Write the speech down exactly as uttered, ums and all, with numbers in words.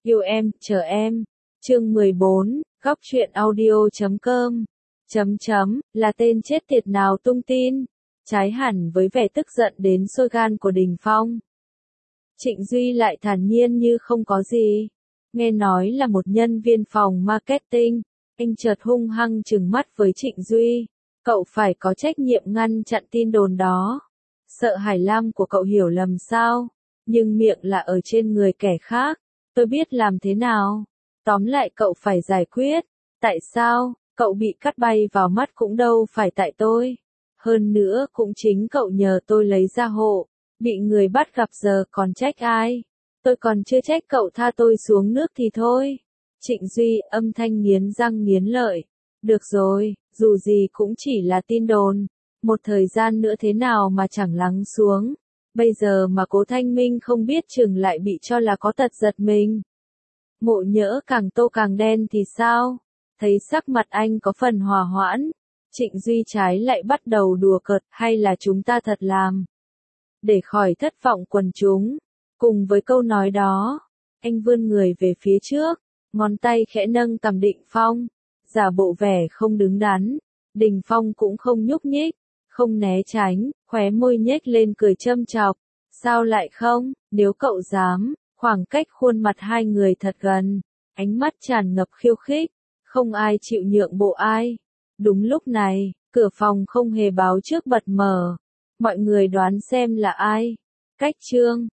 Yêu em, chờ em. Chương mười bốn, góc truyện audio chấm com. Chấm chấm, là tên chết tiệt nào tung tin. Trái hẳn với vẻ tức giận đến sôi gan của Đình Phong. Trịnh Duy lại thản nhiên như không có gì. Nghe nói là một nhân viên phòng marketing, anh chợt hung hăng trừng mắt với Trịnh Duy. Cậu phải có trách nhiệm ngăn chặn tin đồn đó. Sợ Hải Lam của cậu hiểu lầm sao? Nhưng miệng là ở trên người kẻ khác. Tôi biết làm thế nào. Tóm lại cậu phải giải quyết. Tại sao? Cậu bị cắt bay vào mắt cũng đâu phải tại tôi. Hơn nữa cũng chính cậu nhờ tôi lấy ra hộ. Bị người bắt gặp giờ còn trách ai? Tôi còn chưa trách cậu tha tôi xuống nước thì thôi. Trịnh Duy âm thanh nghiến răng nghiến lợi. Được rồi, dù gì cũng chỉ là tin đồn. Một thời gian nữa thế nào mà chẳng lắng xuống. Bây giờ mà Cố Thanh Minh không biết chừng lại bị cho là có tật giật mình. Mộ Nhỡ càng tô càng đen thì sao? Thấy sắc mặt anh có phần hòa hoãn. Trịnh Duy trái lại bắt đầu đùa cợt, hay là chúng ta thật làm. Để khỏi thất vọng quần chúng. Cùng với câu nói đó, anh vươn người về phía trước, ngón tay khẽ nâng cằm Định Phong, giả bộ vẻ không đứng đắn. Đình Phong cũng không nhúc nhích, không né tránh, khóe môi nhếch lên cười châm chọc. Sao lại không, nếu cậu dám, khoảng cách khuôn mặt hai người thật gần, ánh mắt tràn ngập khiêu khích, không ai chịu nhượng bộ ai. Đúng lúc này, cửa phòng không hề báo trước bật mở. Mọi người đoán xem là ai. Cách Trương,